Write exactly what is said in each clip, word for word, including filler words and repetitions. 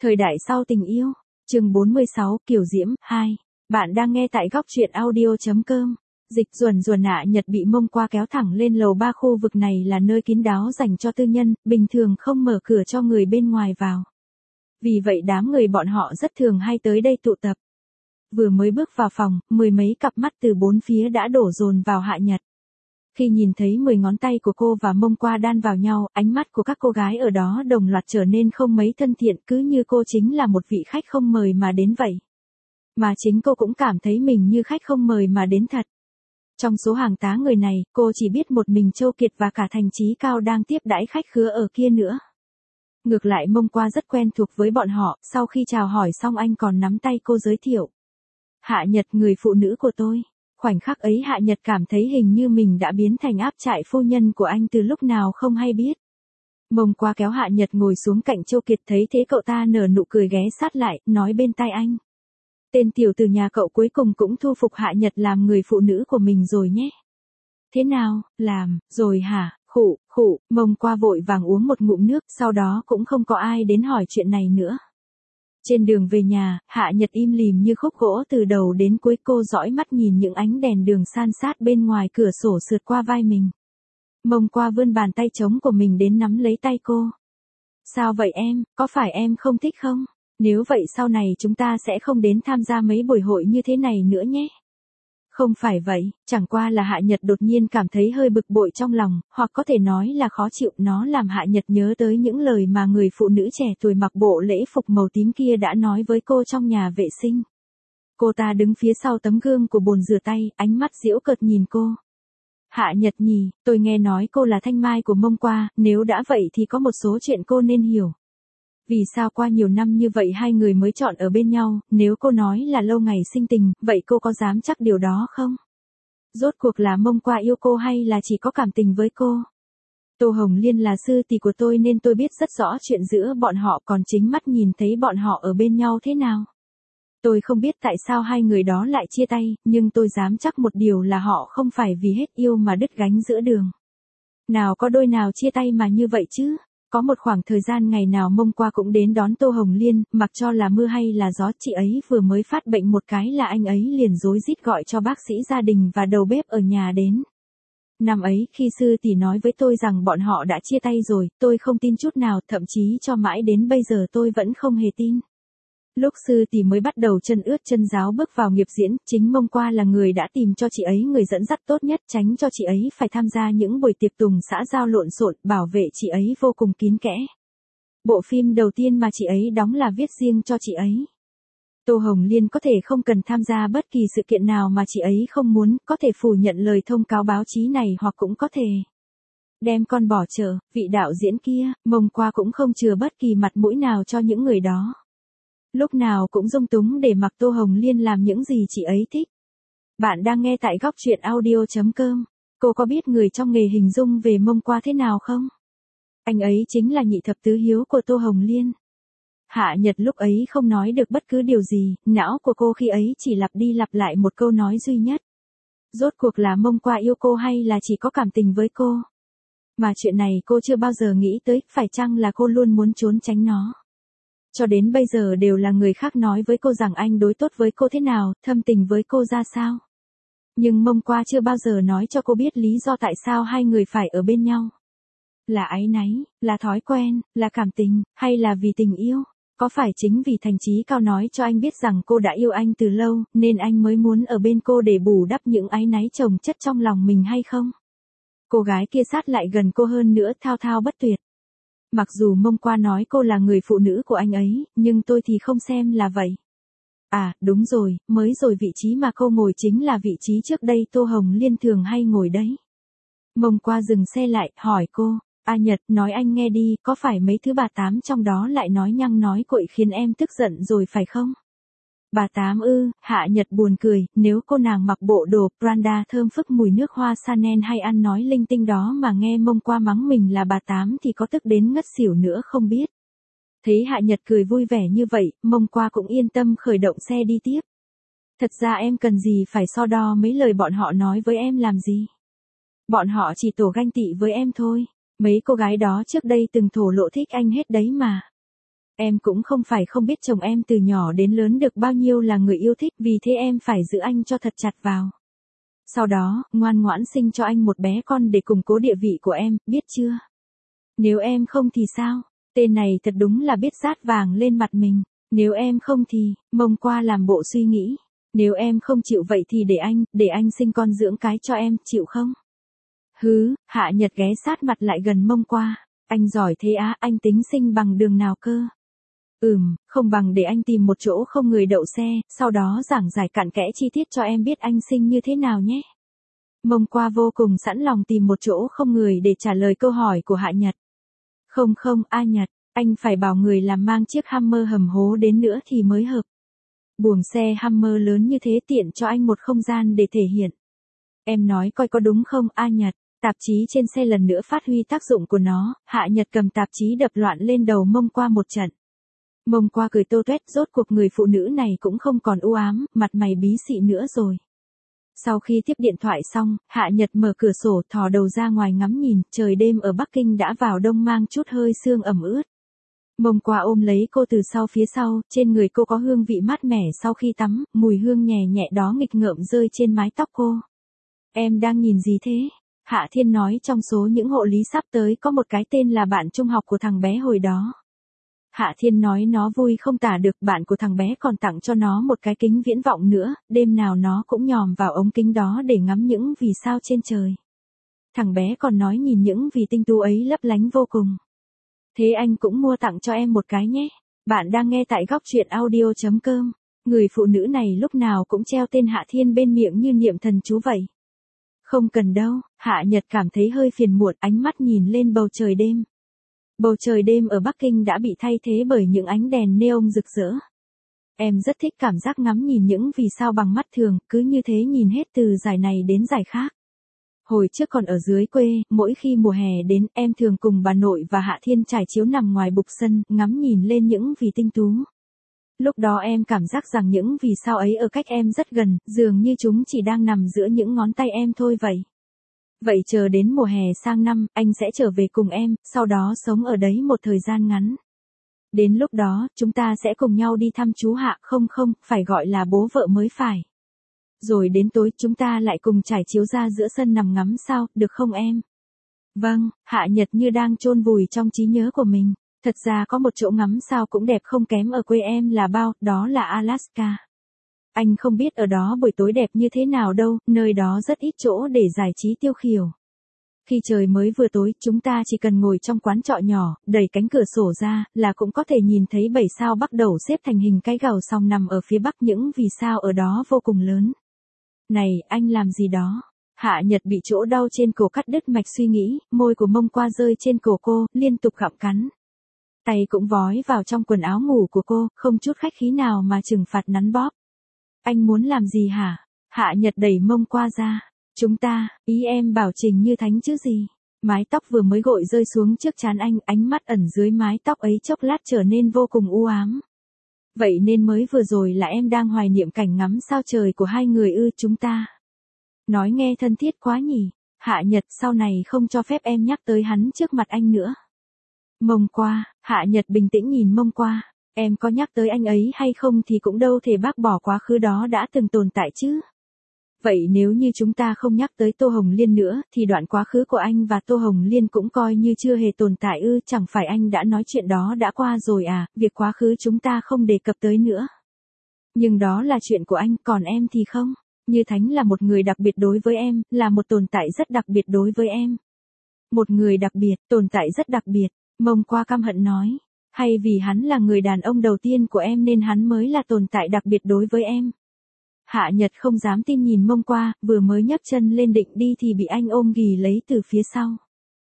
Thời đại sau tình yêu, chương bốn mươi sáu, Kiều Diễm, hai. Bạn đang nghe tại góc truyện audio.com. Dịch Duẩn Duẩn Hạ Nhật bị Mông Qua kéo thẳng lên lầu ba. Khu vực này là nơi kín đáo dành cho tư nhân, bình thường không mở cửa cho người bên ngoài vào. Vì vậy đám người bọn họ rất thường hay tới đây tụ tập. Vừa mới bước vào phòng, mười mấy cặp mắt từ bốn phía đã đổ dồn vào Hạ Nhật. Khi nhìn thấy mười ngón tay của cô và Mông Qua đan vào nhau, ánh mắt của các cô gái ở đó đồng loạt trở nên không mấy thân thiện, cứ như cô chính là một vị khách không mời mà đến vậy. Mà chính cô cũng cảm thấy mình như khách không mời mà đến thật. Trong số hàng tá người này, cô chỉ biết một mình Châu Kiệt và cả Thành Chí Cao đang tiếp đãi khách khứa ở kia nữa. Ngược lại Mông Qua rất quen thuộc với bọn họ, sau khi chào hỏi xong anh còn nắm tay cô giới thiệu. Hạ Nhật, người phụ nữ của tôi. Khoảnh khắc ấy Hạ Nhật cảm thấy hình như mình đã biến thành áp trại phu nhân của anh từ lúc nào không hay biết. Mông Qua kéo Hạ Nhật ngồi xuống cạnh Châu Kiệt, thấy thế cậu ta nở nụ cười ghé sát lại, nói bên tai anh. Tên tiểu tử nhà cậu cuối cùng cũng thu phục Hạ Nhật làm người phụ nữ của mình rồi nhé. Thế nào, làm, rồi hả, khụ, khụ, Mông Qua vội vàng uống một ngụm nước, sau đó cũng không có ai đến hỏi chuyện này nữa. Trên đường về nhà, Hạ Nhật im lìm như khúc gỗ từ đầu đến cuối. Cô dõi mắt nhìn những ánh đèn đường san sát bên ngoài cửa sổ sượt qua vai mình. Mông Qua vươn bàn tay trống của mình đến nắm lấy tay cô. Sao vậy em, có phải em không thích không? Nếu vậy sau này chúng ta sẽ không đến tham gia mấy buổi hội như thế này nữa nhé. Không phải vậy, chẳng qua là Hạ Nhật đột nhiên cảm thấy hơi bực bội trong lòng, hoặc có thể nói là khó chịu. Nó làm Hạ Nhật nhớ tới những lời mà người phụ nữ trẻ tuổi mặc bộ lễ phục màu tím kia đã nói với cô trong nhà vệ sinh. Cô ta đứng phía sau tấm gương của bồn rửa tay, ánh mắt giễu cợt nhìn cô. Hạ Nhật nhỉ, tôi nghe nói cô là thanh mai của Mông Qua, nếu đã vậy thì có một số chuyện cô nên hiểu. Vì sao qua nhiều năm như vậy hai người mới chọn ở bên nhau, nếu cô nói là lâu ngày sinh tình, vậy cô có dám chắc điều đó không? Rốt cuộc là Mông Qua yêu cô hay là chỉ có cảm tình với cô? Tô Hồng Liên là sư tỷ của tôi nên tôi biết rất rõ chuyện giữa bọn họ, còn chính mắt nhìn thấy bọn họ ở bên nhau thế nào. Tôi không biết tại sao hai người đó lại chia tay, nhưng tôi dám chắc một điều là họ không phải vì hết yêu mà đứt gánh giữa đường. Nào có đôi nào chia tay mà như vậy chứ? Có một khoảng thời gian ngày nào Mông Qua cũng đến đón Tô Hồng Liên, mặc cho là mưa hay là gió, chị ấy vừa mới phát bệnh một cái là anh ấy liền rối rít gọi cho bác sĩ gia đình và đầu bếp ở nhà đến. Năm ấy khi sư tỷ nói với tôi rằng bọn họ đã chia tay rồi, tôi không tin chút nào, thậm chí cho mãi đến bây giờ tôi vẫn không hề tin. Lúc sư tỷ mới bắt đầu chân ướt chân ráo bước vào nghiệp diễn, chính Mông Qua là người đã tìm cho chị ấy người dẫn dắt tốt nhất, tránh cho chị ấy phải tham gia những buổi tiệc tùng xã giao lộn xộn, bảo vệ chị ấy vô cùng kín kẽ. Bộ phim đầu tiên mà chị ấy đóng là viết riêng cho chị ấy. Tô Hồng Liên có thể không cần tham gia bất kỳ sự kiện nào mà chị ấy không muốn, có thể phủ nhận lời thông cáo báo chí này hoặc cũng có thể đem con bỏ chợ. Vị đạo diễn kia, Mông Qua cũng không chừa bất kỳ mặt mũi nào cho những người đó. Lúc nào cũng dung túng để mặc Tô Hồng Liên làm những gì chị ấy thích. Bạn đang nghe tại góc truyện audio.com. Cô có biết người trong nghề hình dung về Mông Qua thế nào không? Anh ấy chính là nhị thập tứ hiếu của Tô Hồng Liên. Hạ Nhật lúc ấy không nói được bất cứ điều gì, não của cô khi ấy chỉ lặp đi lặp lại một câu nói duy nhất. Rốt cuộc là Mông Qua yêu cô hay là chỉ có cảm tình với cô? Mà chuyện này cô chưa bao giờ nghĩ tới, phải chăng là cô luôn muốn trốn tránh nó? Cho đến bây giờ đều là người khác nói với cô rằng anh đối tốt với cô thế nào, thâm tình với cô ra sao. Nhưng Mông Qua chưa bao giờ nói cho cô biết lý do tại sao hai người phải ở bên nhau. Là áy náy, là thói quen, là cảm tình, hay là vì tình yêu? Có phải chính vì Thành Chí Cao nói cho anh biết rằng cô đã yêu anh từ lâu, nên anh mới muốn ở bên cô để bù đắp những áy náy chồng chất trong lòng mình hay không? Cô gái kia sát lại gần cô hơn nữa, thao thao bất tuyệt. Mặc dù Mông Qua nói cô là người phụ nữ của anh ấy, nhưng tôi thì không xem là vậy. À, đúng rồi, mới rồi vị trí mà cô ngồi chính là vị trí trước đây Tô Hồng Liên thường hay ngồi đấy. Mông Qua dừng xe lại, hỏi cô, A Nhật, nói anh nghe đi, có phải mấy thứ bà Tám trong đó lại nói nhăng nói cuội khiến em tức giận rồi phải không? Bà Tám ư? Hạ Nhật buồn cười, nếu cô nàng mặc bộ đồ Prada thơm phức mùi nước hoa Chanel hay ăn nói linh tinh đó mà nghe Mông Qua mắng mình là bà Tám thì có tức đến ngất xỉu nữa không biết. Thấy Hạ Nhật cười vui vẻ như vậy, Mông Qua cũng yên tâm khởi động xe đi tiếp. Thật ra em cần gì phải so đo mấy lời bọn họ nói với em làm gì? Bọn họ chỉ tổ ganh tị với em thôi. Mấy cô gái đó trước đây từng thổ lộ thích anh hết đấy mà. Em cũng không phải không biết chồng em từ nhỏ đến lớn được bao nhiêu là người yêu thích, vì thế em phải giữ anh cho thật chặt vào. Sau đó, ngoan ngoãn sinh cho anh một bé con để củng cố địa vị của em, biết chưa? Nếu em không thì sao? Tên này thật đúng là biết rát vàng lên mặt mình. Nếu em không thì, Mông Qua làm bộ suy nghĩ. Nếu em không chịu vậy thì để anh, để anh sinh con dưỡng cái cho em, chịu không? Hứ, Hạ Nhật ghé sát mặt lại gần Mông Qua. Anh giỏi thế á, anh tính sinh bằng đường nào cơ? Ừm, không bằng để anh tìm một chỗ không người đậu xe, sau đó giảng giải cặn kẽ chi tiết cho em biết anh sinh như thế nào nhé. Mông Qua vô cùng sẵn lòng tìm một chỗ không người để trả lời câu hỏi của Hạ Nhật. Không không, A Nhật, anh phải bảo người làm mang chiếc Hummer hầm hố đến nữa thì mới hợp. Buồng xe Hummer lớn như thế tiện cho anh một không gian để thể hiện. Em nói coi có đúng không, A Nhật? Tạp chí trên xe lần nữa phát huy tác dụng của nó, Hạ Nhật cầm tạp chí đập loạn lên đầu Mông Qua một trận. Mông Qua cười tô toét, rốt cuộc người phụ nữ này cũng không còn u ám, mặt mày bí xị nữa rồi. Sau khi tiếp điện thoại xong, Hạ Nhật mở cửa sổ thò đầu ra ngoài ngắm nhìn, trời đêm ở Bắc Kinh đã vào đông mang chút hơi sương ẩm ướt. Mông Qua ôm lấy cô từ sau phía sau, trên người cô có hương vị mát mẻ sau khi tắm, mùi hương nhẹ nhẹ đó nghịch ngợm rơi trên mái tóc cô. Em đang nhìn gì thế? Hạ Thiên nói trong số những hộ lý sắp tới có một cái tên là bạn trung học của thằng bé hồi đó. Hạ Thiên nói nó vui không tả được, bạn của thằng bé còn tặng cho nó một cái kính viễn vọng nữa, đêm nào nó cũng nhòm vào ống kính đó để ngắm những vì sao trên trời. Thằng bé còn nói nhìn những vì tinh tú ấy lấp lánh vô cùng. Thế anh cũng mua tặng cho em một cái nhé. Bạn đang nghe tại góc truyện audio chấm com. Người phụ nữ này lúc nào cũng treo tên Hạ Thiên bên miệng như niệm thần chú vậy. Không cần đâu, Hạ Nhật cảm thấy hơi phiền muộn, ánh mắt nhìn lên bầu trời đêm. Bầu trời đêm ở Bắc Kinh đã bị thay thế bởi những ánh đèn neon rực rỡ. Em rất thích cảm giác ngắm nhìn những vì sao bằng mắt thường, cứ như thế nhìn hết từ giải này đến giải khác. Hồi trước còn ở dưới quê, mỗi khi mùa hè đến, em thường cùng bà nội và Hạ Thiên trải chiếu nằm ngoài bục sân, ngắm nhìn lên những vì tinh tú. Lúc đó em cảm giác rằng những vì sao ấy ở cách em rất gần, dường như chúng chỉ đang nằm giữa những ngón tay em thôi vậy. Vậy chờ đến mùa hè sang năm, anh sẽ trở về cùng em, sau đó sống ở đấy một thời gian ngắn. Đến lúc đó, chúng ta sẽ cùng nhau đi thăm chú Hạ, không không, phải gọi là bố vợ mới phải. Rồi đến tối chúng ta lại cùng trải chiếu ra giữa sân nằm ngắm sao, được không em? Vâng, Hạ Nhật như đang chôn vùi trong trí nhớ của mình. Thật ra có một chỗ ngắm sao cũng đẹp không kém ở quê em là bao, đó là Alaska. Anh không biết ở đó buổi tối đẹp như thế nào đâu, nơi đó rất ít chỗ để giải trí tiêu khiểu. Khi trời mới vừa tối, chúng ta chỉ cần ngồi trong quán trọ nhỏ, đẩy cánh cửa sổ ra, là cũng có thể nhìn thấy bảy sao bắt đầu xếp thành hình cái gầu song nằm ở phía bắc, những vì sao ở đó vô cùng lớn. Này, anh làm gì đó? Hạ Nhật bị chỗ đau trên cổ cắt đứt mạch suy nghĩ, môi của Mông Qua rơi trên cổ cô, liên tục gặm cắn. Tay cũng vói vào trong quần áo ngủ của cô, không chút khách khí nào mà trừng phạt nắn bóp. Anh muốn làm gì hả? Hạ Nhật đẩy Mông Qua ra. Chúng ta, ý em bảo Trình Như Thánh chứ gì? Mái tóc vừa mới gội rơi xuống trước trán anh, ánh mắt ẩn dưới mái tóc ấy chốc lát trở nên vô cùng u ám. Vậy nên mới vừa rồi là em đang hoài niệm cảnh ngắm sao trời của hai người ư? Chúng ta. Nói nghe thân thiết quá nhỉ? Hạ Nhật, sau này không cho phép em nhắc tới hắn trước mặt anh nữa. Mông Qua, Hạ Nhật bình tĩnh nhìn Mông Qua. Em có nhắc tới anh ấy hay không thì cũng đâu thể bác bỏ quá khứ đó đã từng tồn tại chứ. Vậy nếu như chúng ta không nhắc tới Tô Hồng Liên nữa, thì đoạn quá khứ của anh và Tô Hồng Liên cũng coi như chưa hề tồn tại ư? Chẳng phải anh đã nói chuyện đó đã qua rồi à, việc quá khứ chúng ta không đề cập tới nữa. Nhưng đó là chuyện của anh, còn em thì không. Như Thánh là một người đặc biệt đối với em, là một tồn tại rất đặc biệt đối với em. Một người đặc biệt, tồn tại rất đặc biệt, Mông Qua căm hận nói. Hay vì hắn là người đàn ông đầu tiên của em nên hắn mới là tồn tại đặc biệt đối với em? Hạ Nhật không dám tin nhìn Mông Qua, vừa mới nhấc chân lên định đi thì bị anh ôm ghì lấy từ phía sau.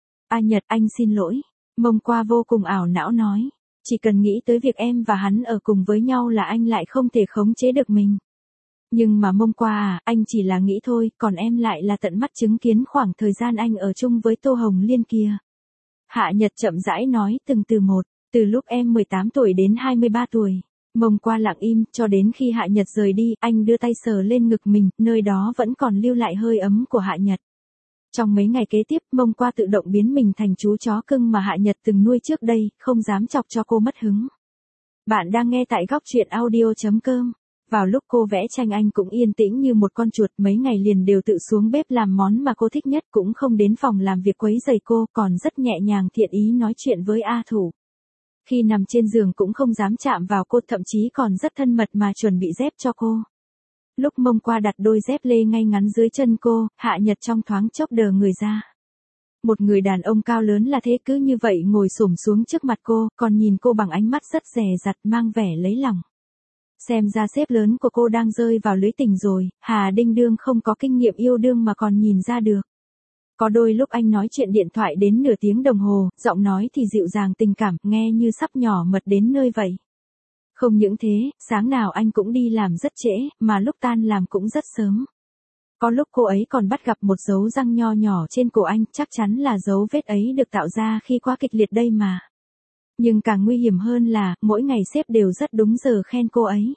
A Nhật, anh xin lỗi. Mông Qua vô cùng ảo não nói. Chỉ cần nghĩ tới việc em và hắn ở cùng với nhau là anh lại không thể khống chế được mình. Nhưng mà Mông Qua à, anh chỉ là nghĩ thôi, còn em lại là tận mắt chứng kiến khoảng thời gian anh ở chung với Tô Hồng Liên kia. Hạ Nhật chậm rãi nói từng từ một, từ lúc em mười tám tuổi đến hai mươi ba tuổi. Mông Qua lặng im, cho đến khi Hạ Nhật rời đi, anh đưa tay sờ lên ngực mình, nơi đó vẫn còn lưu lại hơi ấm của Hạ Nhật. Trong mấy ngày kế tiếp, Mông Qua tự động biến mình thành chú chó cưng mà Hạ Nhật từng nuôi trước đây, không dám chọc cho cô mất hứng. Bạn đang nghe tại góc truyện audio chấm com. Vào lúc cô vẽ tranh anh cũng yên tĩnh như một con chuột, mấy ngày liền đều tự xuống bếp làm món mà cô thích nhất, cũng không đến phòng làm việc quấy rầy cô, còn rất nhẹ nhàng thiện ý nói chuyện với A Thủ. Khi nằm trên giường cũng không dám chạm vào cô, thậm chí còn rất thân mật mà chuẩn bị dép cho cô. Lúc Mông Qua đặt đôi dép lê ngay ngắn dưới chân cô, Hạ Nhật trong thoáng chốc đờ người ra. Một người đàn ông cao lớn là thế cứ như vậy ngồi xổm xuống trước mặt cô, còn nhìn cô bằng ánh mắt rất dè dặt mang vẻ lấy lòng. Xem ra sếp lớn của cô đang rơi vào lưới tình rồi, Hà Đinh Đương không có kinh nghiệm yêu đương mà còn nhìn ra được. Có đôi lúc anh nói chuyện điện thoại đến nửa tiếng đồng hồ, giọng nói thì dịu dàng tình cảm, nghe như sắp nhỏ mật đến nơi vậy. Không những thế, sáng nào anh cũng đi làm rất trễ, mà lúc tan làm cũng rất sớm. Có lúc cô ấy còn bắt gặp một dấu răng nho nhỏ trên cổ anh, chắc chắn là dấu vết ấy được tạo ra khi quá kịch liệt đây mà. Nhưng càng nguy hiểm hơn là, mỗi ngày sếp đều rất đúng giờ khen cô ấy.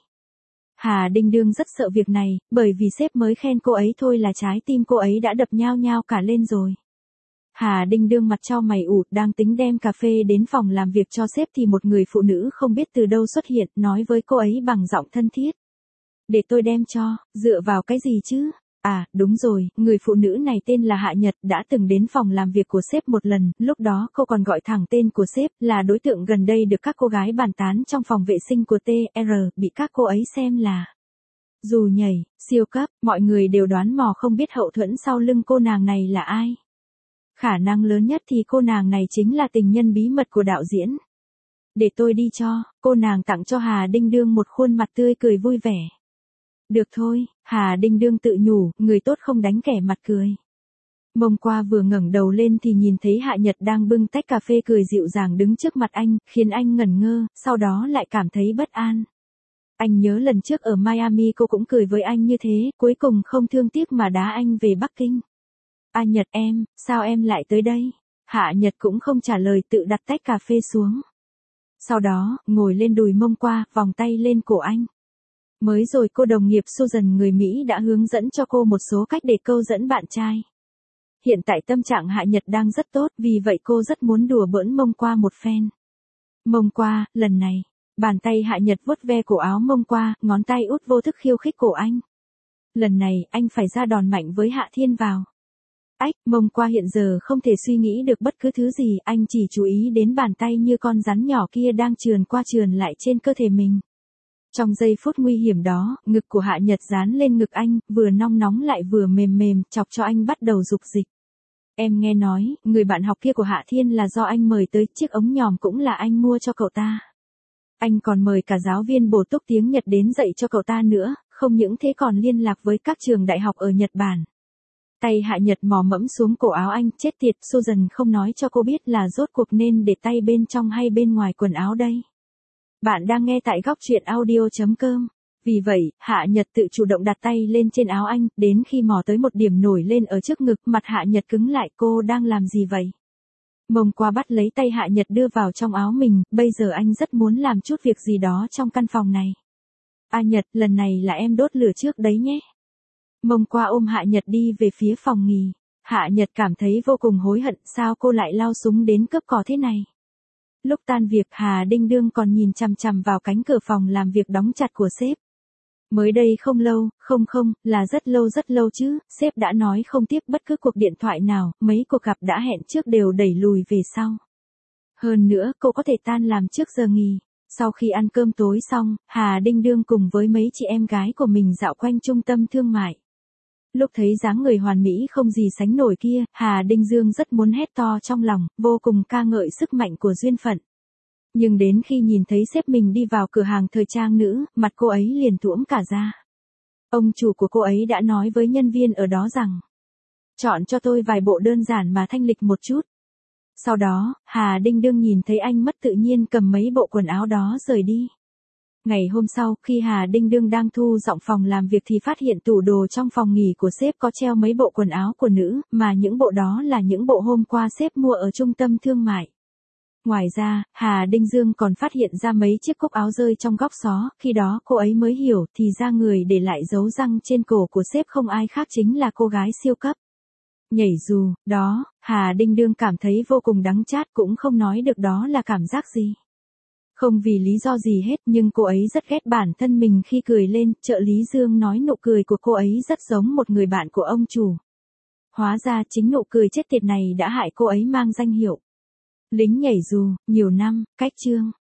Hà Đinh Đương rất sợ việc này, bởi vì sếp mới khen cô ấy thôi là trái tim cô ấy đã đập nhao nhao cả lên rồi. Hà Đinh Đương mặt chau mày ủ, đang tính đem cà phê đến phòng làm việc cho sếp thì một người phụ nữ không biết từ đâu xuất hiện, nói với cô ấy bằng giọng thân thiết. Để tôi đem cho, dựa vào cái gì chứ? À, đúng rồi, người phụ nữ này tên là Hạ Nhật, đã từng đến phòng làm việc của sếp một lần, lúc đó cô còn gọi thẳng tên của sếp, là đối tượng gần đây được các cô gái bàn tán trong phòng vệ sinh của tê rờ, bị các cô ấy xem là dù nhảy, siêu cấp, mọi người đều đoán mò không biết hậu thuẫn sau lưng cô nàng này là ai. Khả năng lớn nhất thì cô nàng này chính là tình nhân bí mật của đạo diễn. Để tôi đi cho, cô nàng tặng cho Hà Đinh Đương một khuôn mặt tươi cười vui vẻ. Được thôi, Hà Đinh Đương tự nhủ, người tốt không đánh kẻ mặt cười. Mông Qua vừa ngẩng đầu lên thì nhìn thấy Hạ Nhật đang bưng tách cà phê cười dịu dàng đứng trước mặt anh, khiến anh ngẩn ngơ, sau đó lại cảm thấy bất an. Anh nhớ lần trước ở Miami cô cũng cười với anh như thế, cuối cùng không thương tiếc mà đá anh về Bắc Kinh. A Nhật em, sao em lại tới đây? Hạ Nhật cũng không trả lời, tự đặt tách cà phê xuống. Sau đó, ngồi lên đùi Mông Qua, vòng tay lên cổ anh. Mới rồi cô đồng nghiệp Susan người Mỹ đã hướng dẫn cho cô một số cách để câu dẫn bạn trai. Hiện tại tâm trạng Hạ Nhật đang rất tốt, vì vậy cô rất muốn đùa bỡn Mông Qua một phen. Mông Qua, lần này, bàn tay Hạ Nhật vuốt ve cổ áo Mông Qua, ngón tay út vô thức khiêu khích cổ anh. Lần này, anh phải ra đòn mạnh với Hạ Thiên vào. Ách, Mông Qua hiện giờ không thể suy nghĩ được bất cứ thứ gì, anh chỉ chú ý đến bàn tay như con rắn nhỏ kia đang trườn qua trườn lại trên cơ thể mình. Trong giây phút nguy hiểm đó, ngực của Hạ Nhật dán lên ngực anh, vừa nóng nóng lại vừa mềm mềm, chọc cho anh bắt đầu dục dịch. Em nghe nói, người bạn học kia của Hạ Thiên là do anh mời tới, chiếc ống nhòm cũng là anh mua cho cậu ta. Anh còn mời cả giáo viên bổ túc tiếng Nhật đến dạy cho cậu ta nữa, không những thế còn liên lạc với các trường đại học ở Nhật Bản. Tay Hạ Nhật mò mẫm xuống cổ áo anh, chết tiệt, Susan không nói cho cô biết là rốt cuộc nên để tay bên trong hay bên ngoài quần áo đây. Bạn đang nghe tại góc truyện audio chấm com. Vì vậy, Hạ Nhật tự chủ động đặt tay lên trên áo anh, đến khi mò tới một điểm nổi lên ở trước ngực, mặt Hạ Nhật cứng lại, cô đang làm gì vậy? Mông Qua bắt lấy tay Hạ Nhật đưa vào trong áo mình, bây giờ anh rất muốn làm chút việc gì đó trong căn phòng này. A Nhật, lần này là em đốt lửa trước đấy nhé. Mông Qua ôm Hạ Nhật đi về phía phòng nghỉ. Hạ Nhật cảm thấy vô cùng hối hận, sao cô lại lao súng đến cướp cò thế này. Lúc tan việc, Hà Đinh Đương còn nhìn chằm chằm vào cánh cửa phòng làm việc đóng chặt của sếp. Mới đây không lâu, không không, là rất lâu rất lâu chứ, sếp đã nói không tiếp bất cứ cuộc điện thoại nào, mấy cuộc gặp đã hẹn trước đều đẩy lùi về sau. Hơn nữa, cô có thể tan làm trước giờ nghỉ. Sau khi ăn cơm tối xong, Hà Đinh Đương cùng với mấy chị em gái của mình dạo quanh trung tâm thương mại. Lúc thấy dáng người hoàn mỹ không gì sánh nổi kia, Hà Đinh Dương rất muốn hét to trong lòng, vô cùng ca ngợi sức mạnh của duyên phận. Nhưng đến khi nhìn thấy sếp mình đi vào cửa hàng thời trang nữ, mặt cô ấy liền thũm cả ra. Ông chủ của cô ấy đã nói với nhân viên ở đó rằng, chọn cho tôi vài bộ đơn giản mà thanh lịch một chút. Sau đó, Hà Đinh Đương nhìn thấy anh mất tự nhiên cầm mấy bộ quần áo đó rời đi. Ngày hôm sau, khi Hà Đinh Đương đang thu dọn phòng làm việc thì phát hiện tủ đồ trong phòng nghỉ của sếp có treo mấy bộ quần áo của nữ, mà những bộ đó là những bộ hôm qua sếp mua ở trung tâm thương mại. Ngoài ra, Hà Đinh Dương còn phát hiện ra mấy chiếc cúc áo rơi trong góc xó, khi đó cô ấy mới hiểu thì ra người để lại dấu răng trên cổ của sếp không ai khác chính là cô gái siêu cấp. Nhảy dù, đó, Hà Đinh Đương cảm thấy vô cùng đắng chát, cũng không nói được đó là cảm giác gì. Không vì lý do gì hết nhưng cô ấy rất ghét bản thân mình khi cười lên, trợ lý Dương nói nụ cười của cô ấy rất giống một người bạn của ông chủ. Hóa ra chính nụ cười chết tiệt này đã hại cô ấy mang danh hiệu lính nhảy dù, nhiều năm, cách chương.